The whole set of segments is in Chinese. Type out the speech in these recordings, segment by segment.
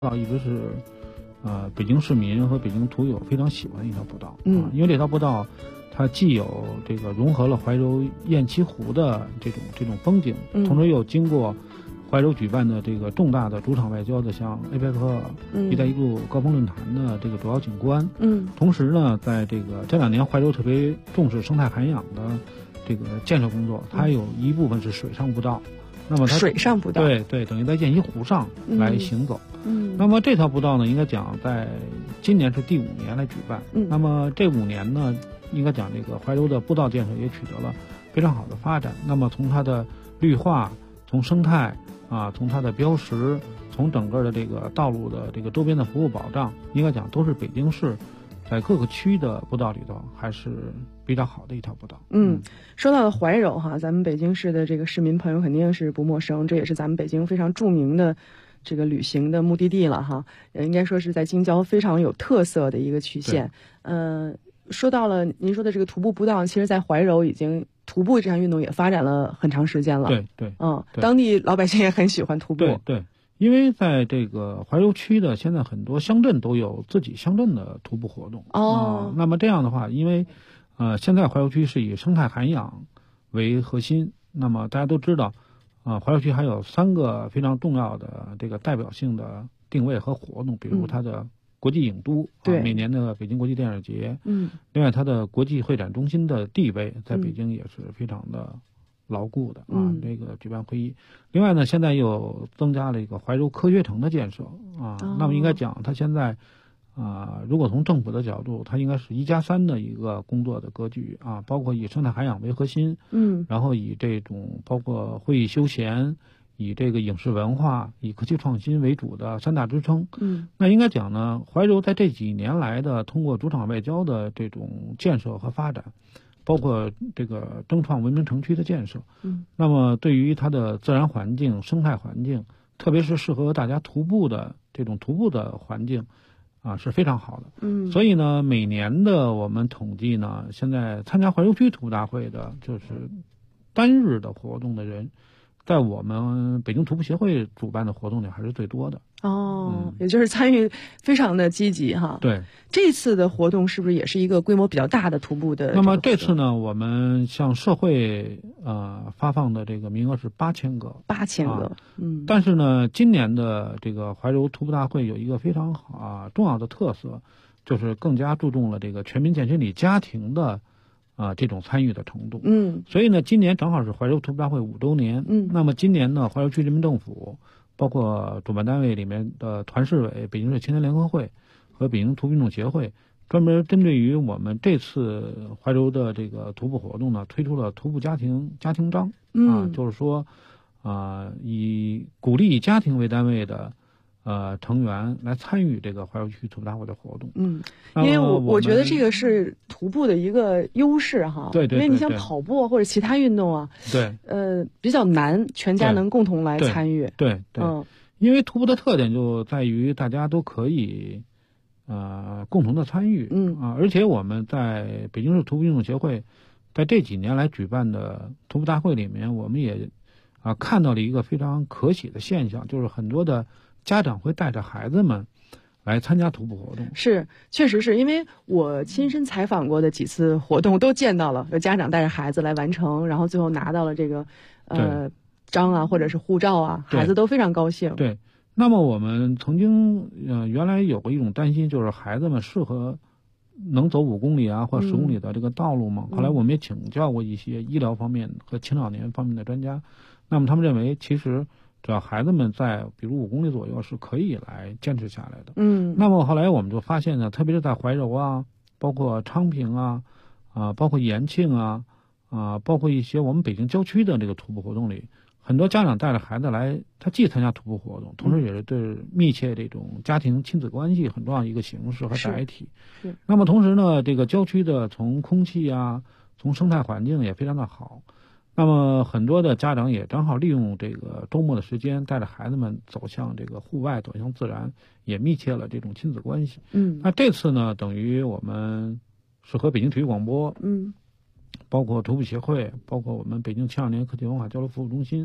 一直是北京市民和北京图友非常喜欢的一条步道。因为这条步道它既有这个融合了怀柔雁栖湖的这种风景，同时又经过怀柔举办的这个重大的主场外交的像 APEC 一带一路高峰论坛的这个主要景观。同时呢，在这2年怀柔特别重视生态涵养的这个建设工作，它有一部分是水上步道。那么它水上步道， 对，等于在雁栖湖上来行走。那么这条步道呢，应该讲在今年是第5年来举办。那么这5年呢，应该讲这个怀柔的步道建设也取得了非常好的发展。那么从它的绿化，从生态从它的标识，从整个的这个道路的这个周边的服务保障，应该讲都是北京市在各个区的步道里头还是比较好的一条步道。 说到了怀柔哈，咱们北京市的这个市民朋友肯定是不陌生，这也是咱们北京非常著名的这个旅行的目的地了哈，应该说是在京郊非常有特色的一个曲线。说到了您说的这个徒步步道，其实在怀柔已经徒步这项运动也发展了很长时间了。 对， 当地老百姓也很喜欢徒步。 对，因为在这个怀柔区的现在很多乡镇都有自己乡镇的徒步活动。那么这样的话，因为现在怀柔区是以生态涵养为核心，那么大家都知道怀柔区还有3个非常重要的这个代表性的定位和活动，比如它的国际影都，每年的北京国际电影节。另外它的国际会展中心的地位在北京也是非常的牢固的这个举办会议。另外呢，现在又增加了一个怀柔科学城的建设那么应该讲它现在如果从政府的角度，它应该是1+3的一个工作的格局包括以生态涵养为核心，然后以这种包括会议休闲，以这个影视文化，以科技创新为主的3大支撑。那应该讲呢，怀柔在这几年来的通过主场外交的这种建设和发展，包括这个争创文明城区的建设，那么对于它的自然环境、生态环境，特别是适合大家徒步的这种徒步的环境是非常好的。所以呢，每年的我们统计呢，现在参加怀柔区徒步大会的，就是单日的活动的人，在我们北京徒步协会主办的活动里还是最多的。 也就是参与非常的积极哈。 对， 这次的活动是不是也是一个规模比较大的徒步的？ 那么这次呢，我们向社会发放的这个名额是8000个。 8000个。 但是呢，今年的这个怀柔徒步大会有一个非常重要的特色，就是更加注重了这个全民健身里家庭的这种参与的程度。所以呢，今年正好是怀柔徒步大会5周年。那么今年呢，怀柔区人民政府包括主办单位里面的团市委、北京市青年联合会和北京徒步运动协会，专门针对于我们这次怀柔的这个徒步活动呢，推出了徒步家庭章。就是说以鼓励以家庭为单位的成员来参与这个怀柔区徒步大会的活动。 因为我觉得这个是徒步的一个优势哈。 对， 因为你像跑步或者其他运动比较难全家能共同来参与。 对，因为徒步的特点就在于大家都可以共同的参与。而且我们在北京市徒步运动协会在这几年来举办的徒步大会里面，我们也看到了一个非常可喜的现象，就是很多的家长会带着孩子们来参加徒步活动。 是，确实是因为我亲身采访过的几次活动都见到了有家长带着孩子来完成，然后最后拿到了这个章或者是护照孩子都非常高兴。 对，那么我们曾经原来有过一种担心，就是孩子们适合能走5公里或10公里的这个道路吗？后来我们也请教过一些医疗方面和青少年方面的专家，那么他们认为其实只要孩子们在比如5公里左右是可以来坚持下来的。那么后来我们就发现呢，特别是在怀柔包括昌平包括延庆包括一些我们北京郊区的这个徒步活动里，很多家长带着孩子来，他既参加徒步活动，同时也是对密切这种家庭亲子关系很重要一个形式和载体。那么同时呢，这个郊区的从空气从生态环境也非常的好。那么很多的家长也正好利用这个周末的时间，带着孩子们走向这个户外，走向自然，也密切了这种亲子关系。那这次呢，等于我们是和北京体育广播包括徒步协会，包括我们北京青少年科技文化交流服务中心，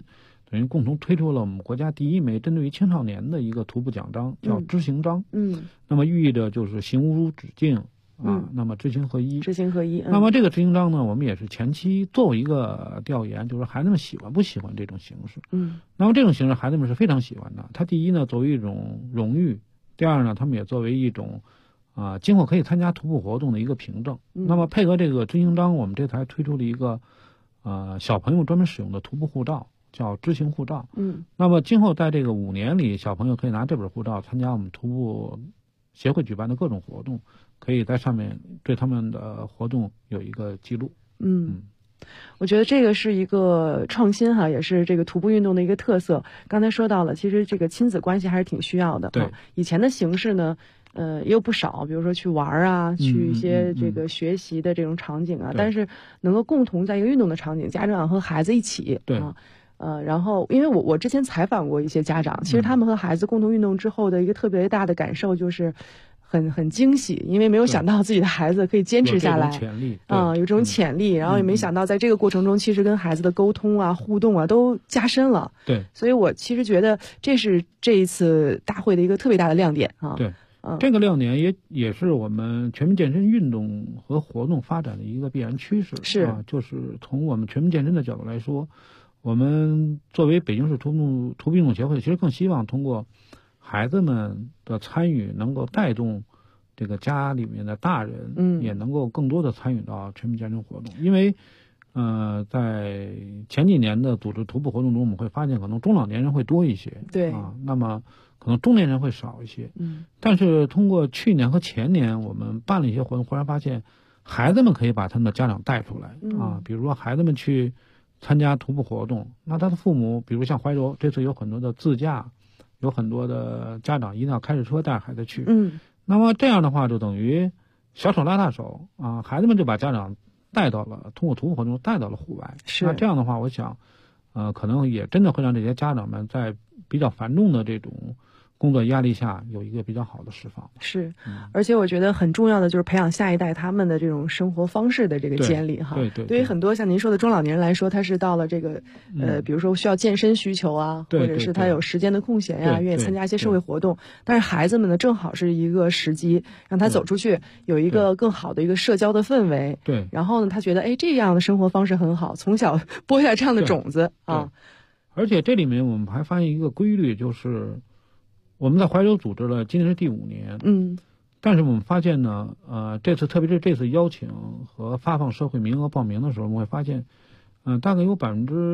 等于共同推出了我们国家第一枚针对于青少年的一个徒步奖章，叫知行章。那么寓意的就是行无止境那么知行合一。 知行合一。 那么这个知行章呢，我们也是前期做一个调研，就是孩子们喜欢不喜欢这种形式。那么这种形式孩子们是非常喜欢的。它第一呢，作为一种荣誉；第二呢，他们也作为一种今后可以参加徒步活动的一个凭证。那么配合这个知行章，我们这次还推出了一个小朋友专门使用的徒步护照，叫知行护照。那么今后在这个5年里，小朋友可以拿这本护照参加我们徒步协会举办的各种活动，可以在上面对他们的活动有一个记录。 我觉得这个是一个创新哈，也是这个徒步运动的一个特色。刚才说到了，其实这个亲子关系还是挺需要的。 对， 以前的形式呢，也有不少，比如说去玩啊，去一些这个学习的这种场景啊，但是能够共同在一个运动的场景，家长和孩子一起然后因为我之前采访过一些家长，其实他们和孩子共同运动之后的一个特别大的感受就是很惊喜，因为没有想到自己的孩子可以坚持下来，有这种潜力，然后也没想到在这个过程中，其实跟孩子的沟通啊、互动啊都加深了。 对， 所以我其实觉得这是这一次大会的一个特别大的亮点啊。 对，这个亮点也是我们全民健身运动和活动发展的一个必然趋势。 是就是从我们全民健身的角度来说，我们作为北京市徒步运动协会，其实更希望通过孩子们的参与，能够带动这个家里面的大人，也能够更多的参与到全民健身活动。因为，在前几年的组织徒步活动中，我们会发现可能中老年人会多一些， 对那么可能中年人会少一些。但是通过去年和前年我们办了一些活动，忽然发现孩子们可以把他们的家长带出来比如说孩子们去参加徒步活动，那他的父母，比如像怀柔这次有很多的自驾。有很多的家长一定要开着车带孩子去，那么这样的话就等于小手拉大手孩子们就把家长通过徒步活动带到了户外。那这样的话，我想，可能也真的会让这些家长们在比较繁重的这种工作压力下有一个比较好的释放。 是，而且我觉得很重要的就是培养下一代他们的这种生活方式的这个建立哈。对于很多像您说的中老年人来说，他是到了这个比如说需要健身需求啊，或者是他有时间的空闲呀，愿意参加一些社会活动。但是孩子们呢，正好是一个时机，让他走出去，有一个更好的一个社交的氛围。 对。 然后呢，他觉得这样的生活方式很好，从小播下这样的种子啊。 而且这里面我们还发现一个规律，就是我们在怀柔组织了，今年是第5年。但是我们发现呢，特别是这次邀请和发放社会名额报名的时候，我们会发现，大概有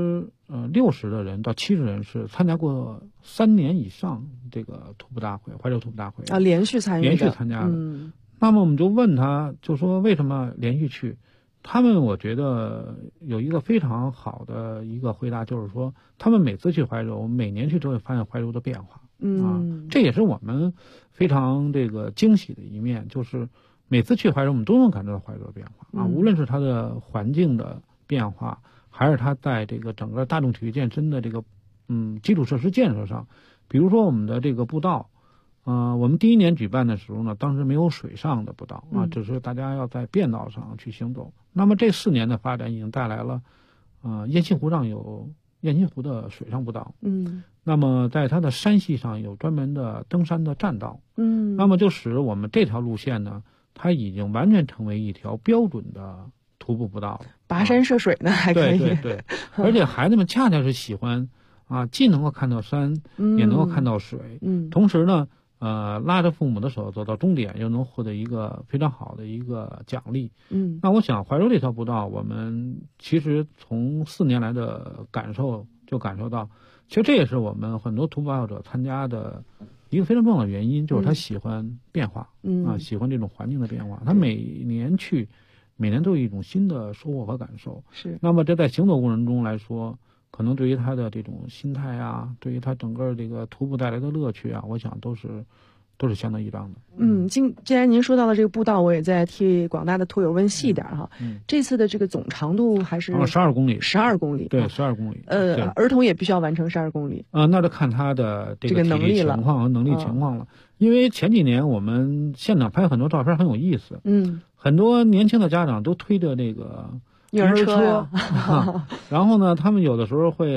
60%的人到70%人是参加过3年以上这个徒步大会，怀柔徒步大会连续参加的。那么我们就问他，就说为什么连续去？他们我觉得有一个非常好的一个回答，就是说他们每次去怀柔，每年去都会发现怀柔的变化。这也是我们非常这个惊喜的一面，就是每次去怀柔，我们都能感受到怀柔的变化无论是它的环境的变化，还是它在这个整个大众体育健身的这个基础设施建设上。比如说我们的这个步道，我们第1年举办的时候呢，当时没有水上的步道只是大家要在便道上去行走。那么这4年的发展已经带来了，雁西湖上有雁西湖的水上步道，那么在它的山系上有专门的登山的栈道，那么就使我们这条路线呢，它已经完全成为一条标准的徒步步道了。 跋山涉水呢，还可以。 对，而且孩子们恰恰是喜欢既能够看到山，也能够看到水，同时呢，拉着父母的手走到终点，又能获得一个非常好的一个奖励。那我想怀柔这条步道，我们其实从4年来的感受到，其实这也是我们很多徒步爱好者参加的一个非常重要的原因，就是他喜欢变化，喜欢这种环境的变化。他每年都有一种新的收获和感受。 是。 那么这在行走过程中来说，可能对于他的这种心态对于他整个这个徒步带来的乐趣我想都是相当一样的。 既然您说到了这个步道，我也在替广大的兔友问细一点哈。这次的这个总长度还是 12公里。 12公里。 对，12公里。 儿童也必须要完成12公里。 那就看他的这个体力情况和能力情况了。因为前几年我们现场拍很多照片很有意思。很多年轻的家长都推着这个婴儿车然后呢，他们有的时候会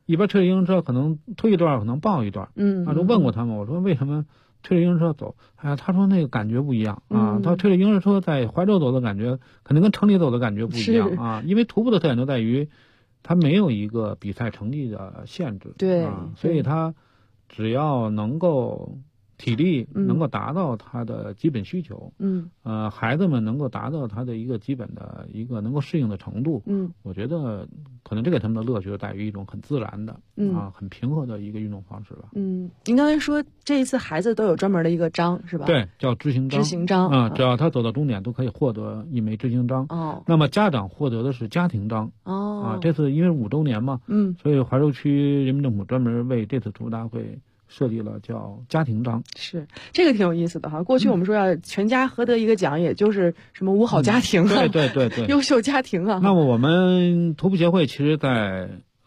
一边推着婴儿车可能推一段可能抱一段，就问过他们，我说为什么推着婴儿车走？哎呀，他说那个感觉不一样啊，他推着婴儿车在怀柔走的感觉肯定跟城里走的感觉不一样啊，因为徒步的特点就在于它没有一个比赛成绩的限制， 对， 所以它只要能够体力能够达到他的基本需求，孩子们能够达到他的一个基本的一个能够适应的程度，我觉得可能这个他们的乐趣就在于一种很自然的，很平和的一个运动方式吧。 您刚才说这一次孩子都有专门的一个章是吧？ 对，叫知行章。 知行章只要他走到终点都可以获得一枚知行章。那么家长获得的是家庭章。这次因为5周年嘛，所以怀柔区人民政府专门为这次徒步大会设立了叫家庭章。 是，这个挺有意思的哈。过去我们说要全家合得一个奖，也就是什么五好家庭啊， 对， 优秀家庭啊。 那么我们徒步协会其实在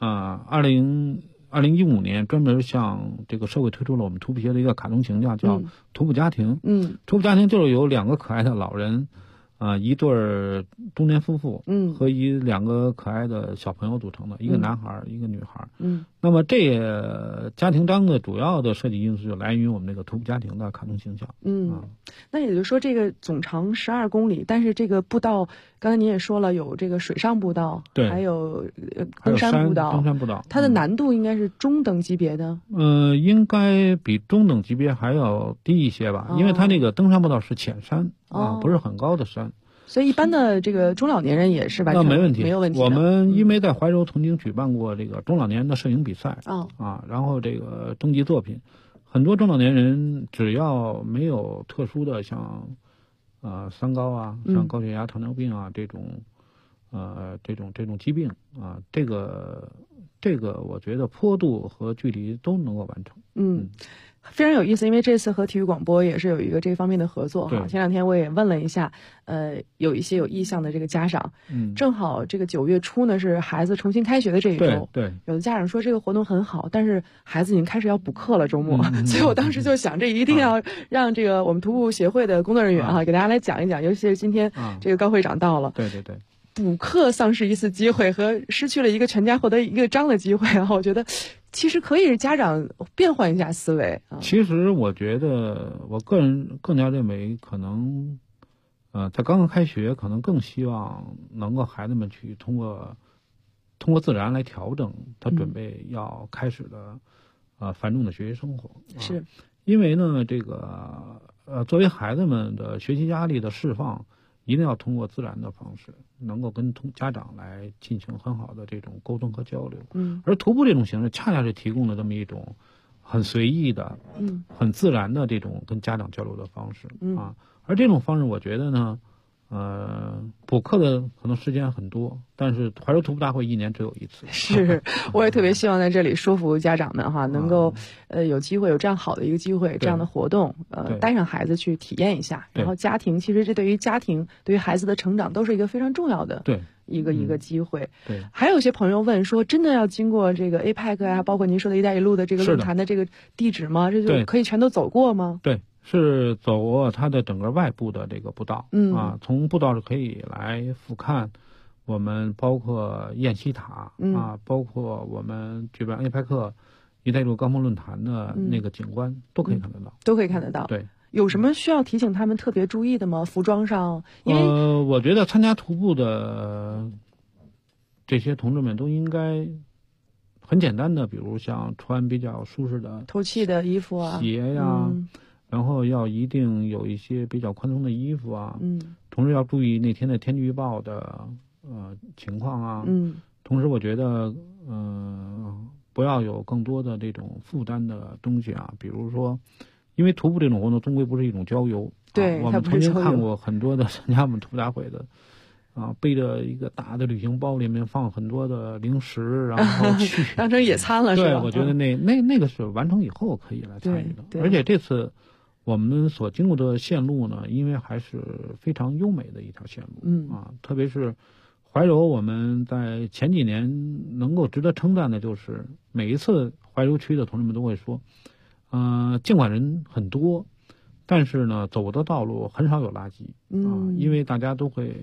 2015年专门向这个社会推出了我们徒步协的一个卡通形象，叫徒步家庭。徒步家庭就是有2个可爱的老人，一对中年夫妇，和2个可爱的小朋友组成的，一个男孩，一个女孩。那么这家庭章的主要的设计因素就来源于我们这个徒步家庭的卡通形象。 那也就是说这个总长12公里，但是这个步道刚才您也说了有这个水上步道， 对， 还有登山步道，它的难度应该是中等级别的。 应该比中等级别还要低一些吧，因为它那个登山步道是浅山不是很高的山。 所以一般的这个中老年人也是完全没问题。我们因为在怀柔曾经举办过这个中老年人的摄影比赛，然后这个征集作品，很多中老年人只要没有特殊的像三高啊，像高血压、糖尿病啊这种疾病啊，这个我觉得坡度和距离都能够完成。 非常有意思，因为这次和体育广播也是有一个这方面的合作哈。前2天我也问了一下，有一些有意向的这个家长，正好这个9月初呢是孩子重新开学的这一周， 对， 有的家长说这个活动很好，但是孩子已经开始要补课了周末，所以我当时就想，这一定要让这个我们徒步协会的工作人员给大家来讲一讲，尤其是今天这个高会长到了， 对。 补课丧失一次机会和失去了一个全家获得一个章的机会我觉得其实可以是家长变换一下思维其实我觉得我个人更加认为，可能在刚刚开学，可能更希望能够孩子们去通过自然来调整他准备要开始的繁重的学习生活。 是因为呢这个作为孩子们的学习压力的释放，一定要通过自然的方式，能够跟家长来进行很好的这种沟通和交流。而徒步这种形式恰恰是提供了这么一种很随意的、很自然的这种跟家长交流的方式而这种方式，我觉得呢，补课的可能时间很多，但是怀柔徒步大会1年只有1次。 是，我也特别希望在这里说服家长们能够有机会有这样好的一个机会，这样的活动带上孩子去体验一下。然后家庭其实这对于家庭对于孩子的成长都是一个非常重要的一个机会。 对， 还有一些朋友问说，真的要经过这个 APEC 啊，包括您说的一带一路的这个论坛的这个地址吗？这就可以全都走过吗？ 对。是走过它的整个外部的这个步道，从步道是可以来俯瞰我们包括雁西塔包括我们举办 APEC 一带一路高峰论坛的那个景观都可以看得到， 都可以看得到。 对， 有什么需要提醒他们特别注意的吗？服装上？因为我觉得参加徒步的这些同志们都应该很简单的，比如像穿比较舒适的透气的衣服啊， 鞋呀。然后要一定有一些比较宽松的衣服同时要注意那天的天气预报的情况同时我觉得不要有更多的这种负担的东西比如说，因为徒步这种活动终归不是一种郊游， 对， 我们曾经看过很多的参加我们徒步大会的背着一个大的旅行包，里面放很多的零食，然后去当成野餐了，是吧？ 对，我觉得那个是完成以后可以来参与的，而且这次我们所经过的线路呢，因为还是非常优美的一条线路特别是怀柔，我们在前几年能够值得称赞的就是每一次怀柔区的同志们都会说尽管人很多，但是呢走的道路很少有垃圾因为大家都会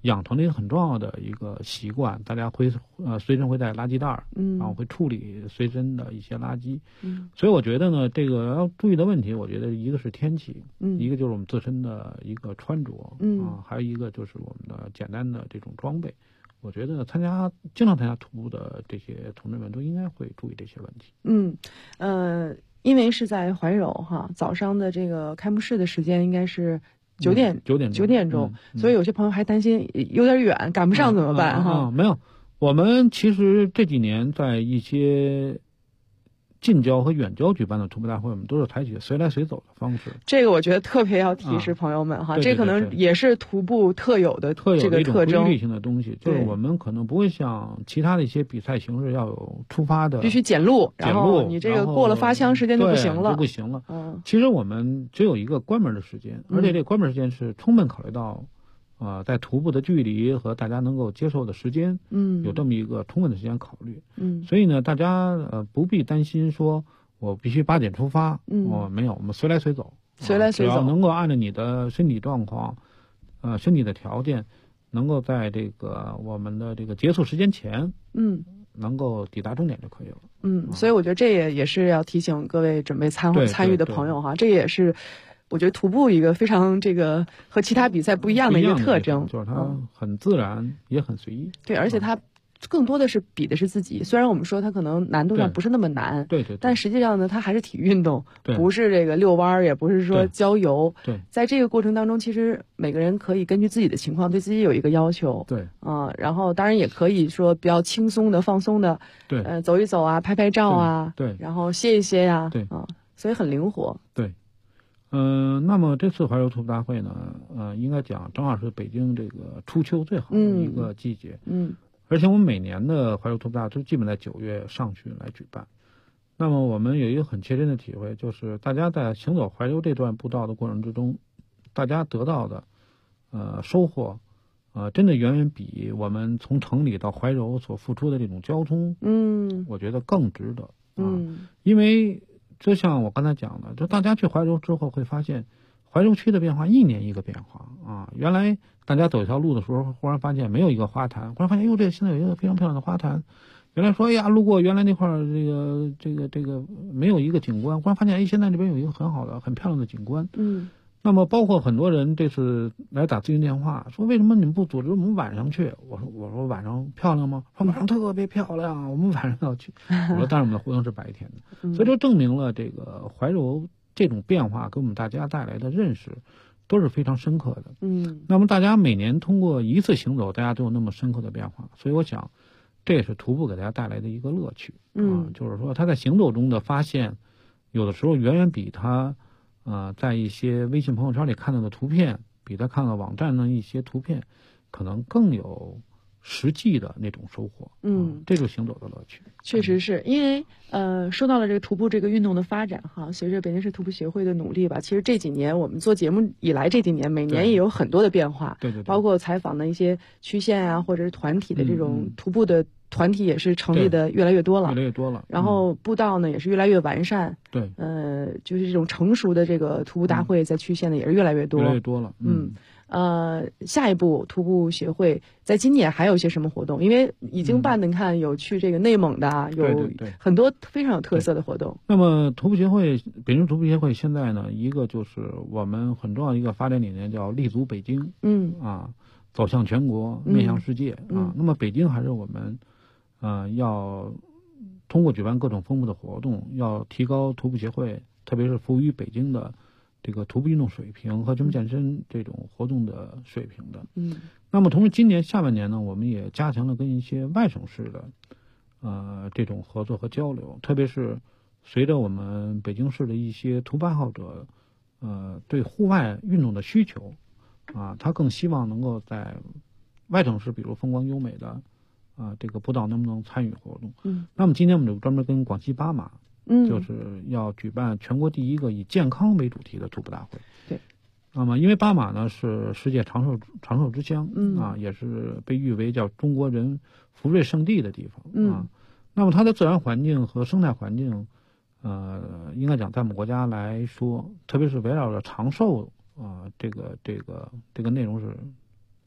养成了一个很重要的一个习惯，大家会随身会带垃圾袋，然后会处理随身的一些垃圾。所以我觉得呢，这个要注意的问题，我觉得一个是天气，一个就是我们自身的一个穿着，还有一个就是我们的简单的这种装备。我觉得经常参加徒步的这些同志们都应该会注意这些问题。 因为是在怀柔哈，早上的这个开幕式的时间应该是9点钟，所以有些朋友还担心有点远，赶不上怎么办哈？ 没有，我们其实这几年在一些近郊和远郊举办的徒步大会，我们都是采取随来随走的方式。 这个我觉得特别要提示朋友们哈，这可能也是徒步特有的这个特征， 规律性的东西，就是我们可能不会像其他的一些比赛形式要有出发的必须检录，然后你这个过了发枪时间就不行了， 其实我们只有一个关门的时间，而且这关门时间是充分考虑到。在徒步的距离和大家能够接受的时间，有这么一个充分的时间考虑，所以呢，大家不必担心说我必须8点出发，没有，我们随来随走，只要能够按照你的身体状况，身体的条件，能够在这个我们的这个结束时间前，能够抵达终点就可以了。 所以我觉得这也是要提醒各位准备参与的朋友哈，这也是。我觉得徒步一个非常这个和其他比赛不一样的一个特征， 就是它很自然，也很随意。 对，而且它更多的是比的是自己。虽然我们说它可能难度上不是那么难， 对， 但实际上呢，它还是体育运动， 对， 不是这个遛弯儿，也不是说郊游。 对， 在这个过程当中，其实每个人可以根据自己的情况对自己有一个要求。 对， 然后当然也可以说比较轻松的、放松的， 对， 走一走啊，拍拍照啊， 对， 然后歇一歇呀， 对， 所以很灵活。 对。那么这次怀柔徒步大会呢，应该讲正好是北京这个初秋最好的一个季节，而且我们每年的怀柔徒步大都基本在9月上旬来举办。那么我们有一个很切身的体会，就是大家在行走怀柔这段步道的过程之中，大家得到的收获，真的远远比我们从城里到怀柔所付出的这种交通，我觉得更值得因为。就像我刚才讲的，就大家去怀柔之后会发现，怀柔区的变化一年一个变化原来大家走一条路的时候，忽然发现没有一个花坛，忽然发现这现在有一个非常漂亮的花坛。原来说哎呀，路过原来那块这个没有一个景观，忽然发现现在这边有一个很好的、很漂亮的景观。那么包括很多人这次来打咨询电话，说为什么你们不组织我们晚上去？我说晚上漂亮吗？说晚上特别漂亮，我们晚上要去。我说但是我们的活动是白天的，所以这证明了这个怀柔这种变化给我们大家带来的认识都是非常深刻的。那么大家每年通过一次行走，大家都有那么深刻的变化，所以我想这也是徒步给大家带来的一个乐趣。就是说他在行走中的发现，有的时候远远比他在一些微信朋友圈里看到的图片，比他看到网站的一些图片，可能更有实际的那种收获。这就是行走的乐趣。 确实是因为说到了这个徒步这个运动的发展哈，随着北京市徒步协会的努力吧，其实这几年我们做节目以来，这几年每年也有很多的变化。 对， 包括采访的一些区县啊，或者是团体的这种徒步的团体也是成立的越来越多了，然后步道呢也是越来越完善。 对， 就是这种成熟的这个徒步大会在区县呢也是越来越多了。 下一步徒步协会在今年还有一些什么活动？因为已经办的，你看有去这个内蒙的，有很多非常有特色的活动。 那么徒步协会，北京徒步协会现在呢，一个就是我们很重要的一个发展理念叫立足北京，走向全国，面向世界那么北京还是我们要通过举办各种丰富的活动，要提高徒步协会，特别是服务于北京的这个徒步运动水平和全民健身这种活动的水平的。那么同时今年下半年呢，我们也加强了跟一些外省市的这种合作和交流，特别是随着我们北京市的一些徒步爱好者对户外运动的需求他更希望能够在外省市，比如风光优美的这个步道能不能参与活动。那么今天我们就专门跟广西巴马就是要举办全国第一个以健康为主题的徒步大会。 对， 那么因为巴马呢是世界长寿之乡也是被誉为叫中国人福瑞圣地的地方那么它的自然环境和生态环境应该讲在我们国家来说，特别是围绕着长寿这个内容是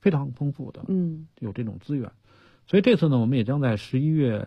非常丰富的，有这种资源。所以这次呢，我们也将在11月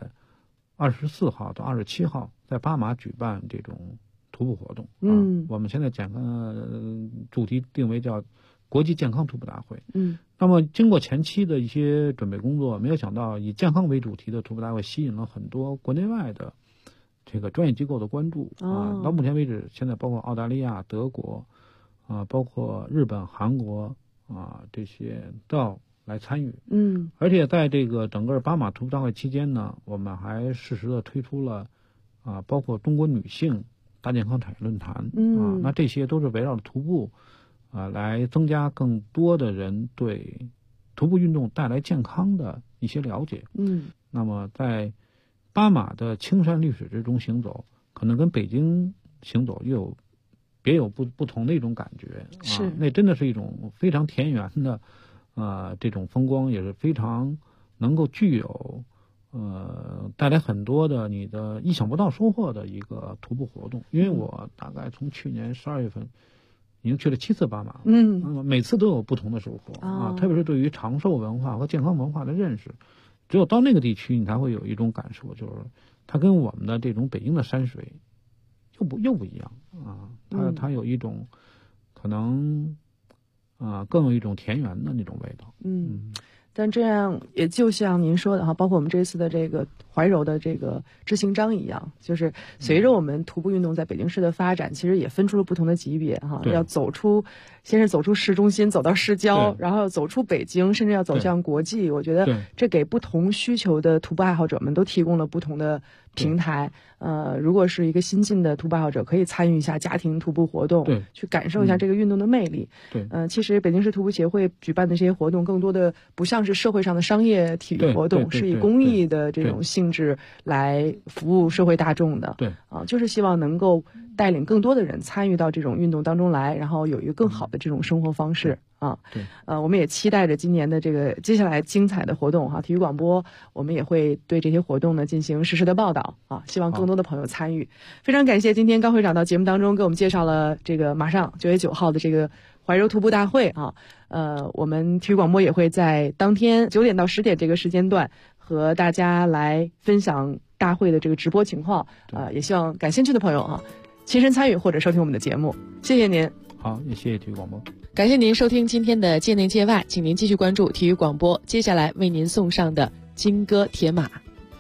24号到27号在巴马举办这种徒步活动。我们现在主题定为叫国际健康徒步大会。那么经过前期的一些准备工作，没有想到以健康为主题的徒步大会吸引了很多国内外的这个专业机构的关注。到目前为止，现在包括澳大利亚、德国包括日本、韩国这些都要来参与。而且在这个整个巴马徒步大会期间呢，我们还适时的推出了包括中国女性大健康产业论坛。那这些都是围绕着徒步来增加更多的人对徒步运动带来健康的一些了解。那么在巴马的青山绿水之中行走，可能跟北京行走又别有不同的一种感觉。 是， 那真的是一种非常田园的这种风光，也是非常能够具有带来很多的你的意想不到收获的一个徒步活动。因为我大概从去年12月份已经去了7次巴马，每次都有不同的收获特别是对于长寿文化和健康文化的认识，只有到那个地区你才会有一种感受，就是它跟我们的这种北京的山水又不一样它有一种可能更有一种田园的那种味道。 但这样也就像您说的哈，包括我们这次的这个怀柔的这个知行章一样，就是随着我们徒步运动在北京市的发展，其实也分出了不同的级别哈。要先是走出市中心，走到市郊，然后要走出北京，甚至要走向国际。我觉得这给不同需求的徒步爱好者们都提供了不同的平台。如果是一个新进的徒步爱好者，可以参与一下家庭徒步活动，去感受一下这个运动的魅力。其实北京市徒步协会举办的这些活动，更多的不像是社会上的商业体育活动，是以公益的这种性质来服务社会大众的。就是希望能够带领更多的人参与到这种运动当中来，然后有一个更好的这种生活方式。我们也期待着今年的这个接下来精彩的活动哈。体育广播我们也会对这些活动呢进行实时的报道希望更多的朋友参与。非常感谢今天高会长到节目当中给我们介绍了这个马上9月9号的这个怀柔徒步大会我们体育广播也会在当天9点到10点这个时间段和大家来分享大会的这个直播情况。也希望感兴趣的朋友亲身参与或者收听我们的节目。谢谢您。 好，也谢谢体育广播。 感谢您收听今天的界内界外，请您继续关注体育广播，接下来为您送上的金戈铁马。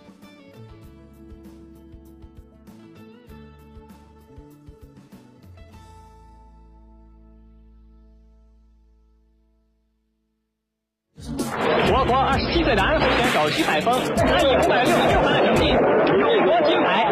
我国27岁的安徽选手徐海峰，他以566分的成绩勇夺金牌。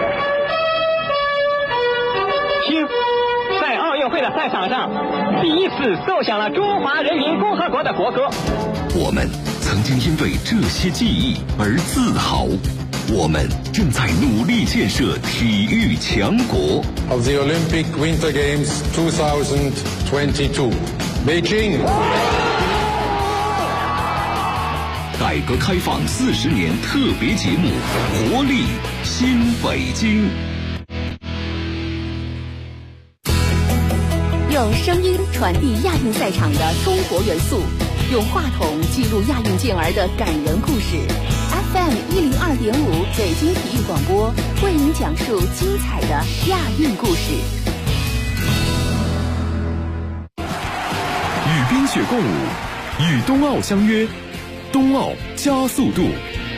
听，在奥运会的赛场上，第一次奏响了中华人民共和国的国歌。 我们曾经因为这些记忆而自豪，我们正在努力建设体育强国。 Of the Olympic Winter Games 2022, Beijing。 改革开放40年特别节目，活力新北京。 用声音传递亚运赛场的中国元素，用话筒记录亚运健儿的感人故事。FM 102.5北京体育广播为您讲述精彩的亚运故事。 与冰雪共舞，与冬奥相约，冬奥加速度。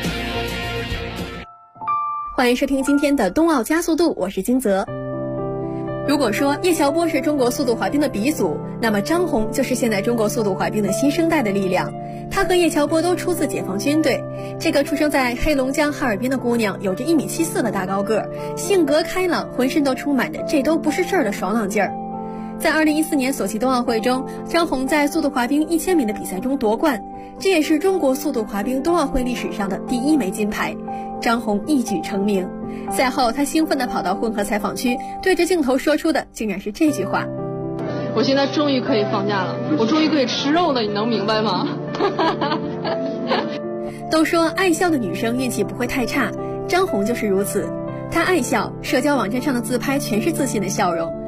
欢迎收听今天的冬奥加速度，我是金泽。如果说叶乔波是中国速度滑冰的鼻祖，那么张红就是现在中国速度滑冰的新生代的力量。她和叶乔波都出自解放军队，这个出生在黑龙江哈尔滨的姑娘有着1.74米的大高个儿，性格开朗，浑身都充满着这都不是事儿的爽朗劲儿。在2014年索契冬奥会中，张红在速度滑冰1000米的比赛中夺冠，这也是中国速度滑冰冬奥会历史上的第1枚金牌。张红一举成名。赛后，他兴奋地跑到混合采访区，对着镜头说出的竟然是这句话： 我现在终于可以放假了，我终于可以吃肉了，你能明白吗？ 都说爱笑的女生运气不会太差，张红就是如此。她爱笑，社交网站上的自拍全是自信的笑容，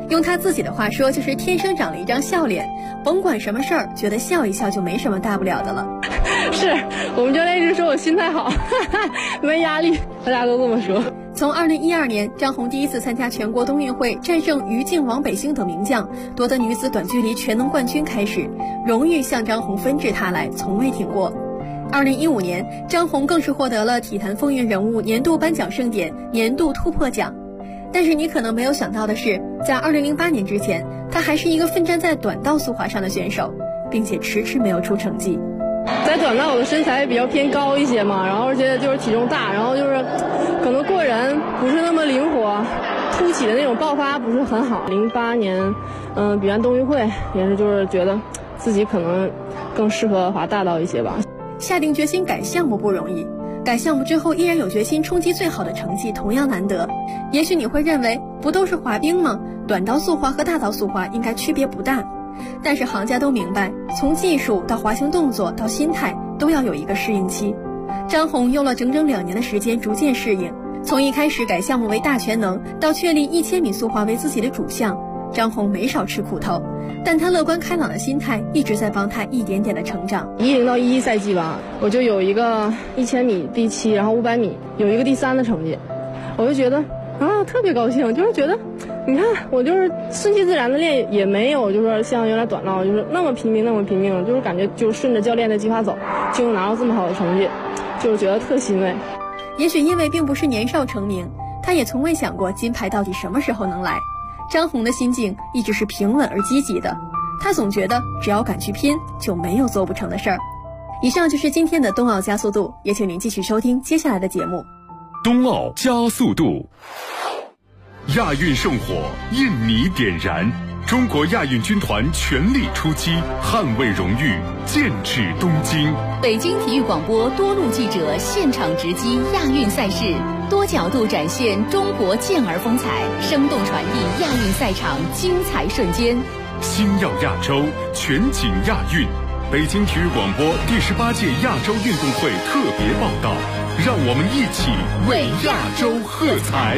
用他自己的话说，就是天生长了一张笑脸，甭管什么事儿，觉得笑一笑就没什么大不了的了。 是我们教练一直说我心态好，没压力，大家都这么说。 从2012年张红第一次参加全国冬运会，战胜于静、王北星等名将，夺得女子短距离全能冠军开始，荣誉向张红纷至沓来，从未停过。2015年，张红更是获得了体坛风云人物年度颁奖盛典年度突破奖。但是你可能没有想到的是，在2008年之前，她还是一个奋战在短道速滑上的选手，并且迟迟没有出成绩。 在短道我的身材比较偏高一些嘛，然后而且就是体重大，然后就是可能过人不是那么灵活，突起的那种爆发不是很好。08年，比完冬运会也是就是觉得自己可能更适合滑大道一些吧。 下定决心改项目不容易，改项目之后依然有决心冲击最好的成绩同样难得。也许你会认为，不都是滑冰吗？短道速滑和大道速滑应该区别不大。但是行家都明白，从技术到滑行动作到心态都要有一个适应期。张红用了整整2年的时间逐渐适应，从一开始改项目为大全能，到确立1000米速滑为自己的主项，张红没少吃苦头，但她乐观开朗的心态一直在帮她一点点的成长。 10到11赛季吧，我就有一个1000米第7，然后500米有一个第3的成绩，我就觉得特别高兴，就是觉得你看我就是顺其自然的练，也没有就是说像原来短道就是那么拼命，就是感觉就是顺着教练的计划走，就能拿到这么好的成绩，就是觉得特欣慰。 也许因为并不是年少成名，他也从未想过金牌到底什么时候能来。张红的心境一直是平稳而积极的，他总觉得只要敢去拼，就没有做不成的事儿。以上就是今天的冬奥加速度，也请您继续收听接下来的节目。 冬奥加速度，亚运圣火，印尼点燃，中国亚运军团全力出击，捍卫荣誉，剑指东京。 北京体育广播多路记者现场直击亚运赛事，多角度展现中国健儿风采，生动传递亚运赛场精彩瞬间。 星耀亚洲，全景亚运。北京体育广播第18届亚洲运动会特别报道，让我们一起为亚洲喝彩。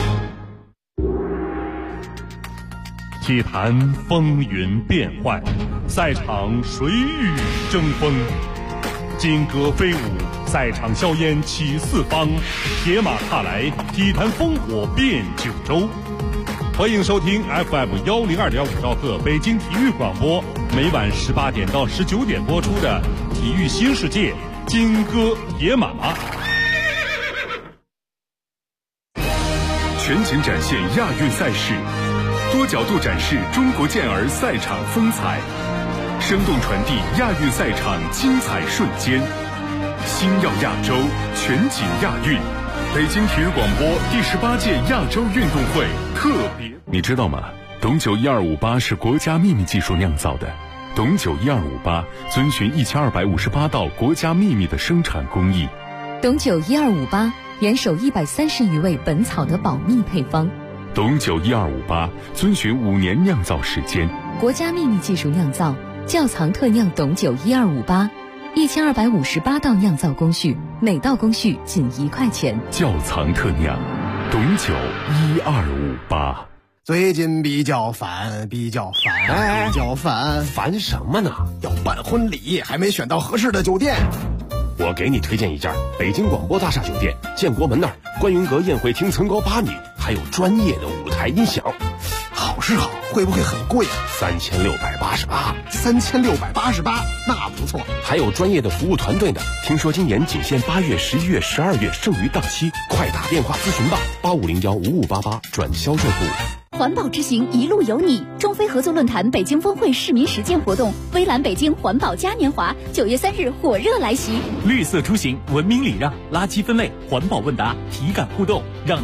体坛风云变幻，赛场谁与争锋？金戈飞舞，赛场硝烟起四方，铁马踏来，体坛烽火遍九州。欢迎收听 FM102.5兆赫北京体育广播，每晚18点到19点播出的《体育新世界》金戈铁马。 全景展现亚运赛事，多角度展示中国健儿赛场风采，生动传递亚运赛场精彩瞬间。星耀亚洲，全景亚运。北京体育广播第18届亚洲运动会特别。你知道吗？董酒1258是国家秘密技术酿造的。董酒1258遵循1258道国家秘密的生产工艺。 董酒1258严守130余味本草的保密配方。 董酒1258遵循5年酿造时间， 国家秘密技术酿造，窖藏特酿董酒1258，1258道酿造工序，每道工序仅1块钱。 窖藏特酿，董酒1258。 最近比较烦， 烦什么呢？ 要办婚礼，还没选到合适的酒店。 我给你推荐一家北京广播大厦酒店，建国门那儿，观云阁宴会厅层高8米，还有专业的舞台音响。 好是好，会不会很贵 ？3688。 3688，那不错。 还有专业的服务团队呢。听说今年仅限8月、11月、12月，剩余档期，快打电话咨询吧，85015588转销售部。 环保之行，一路有你。中非合作论坛北京峰会市民实践活动，微蓝北京环保嘉年华，9月3日火热来袭。 绿色出行，文明礼让，垃圾分类，环保问答，体感互动，让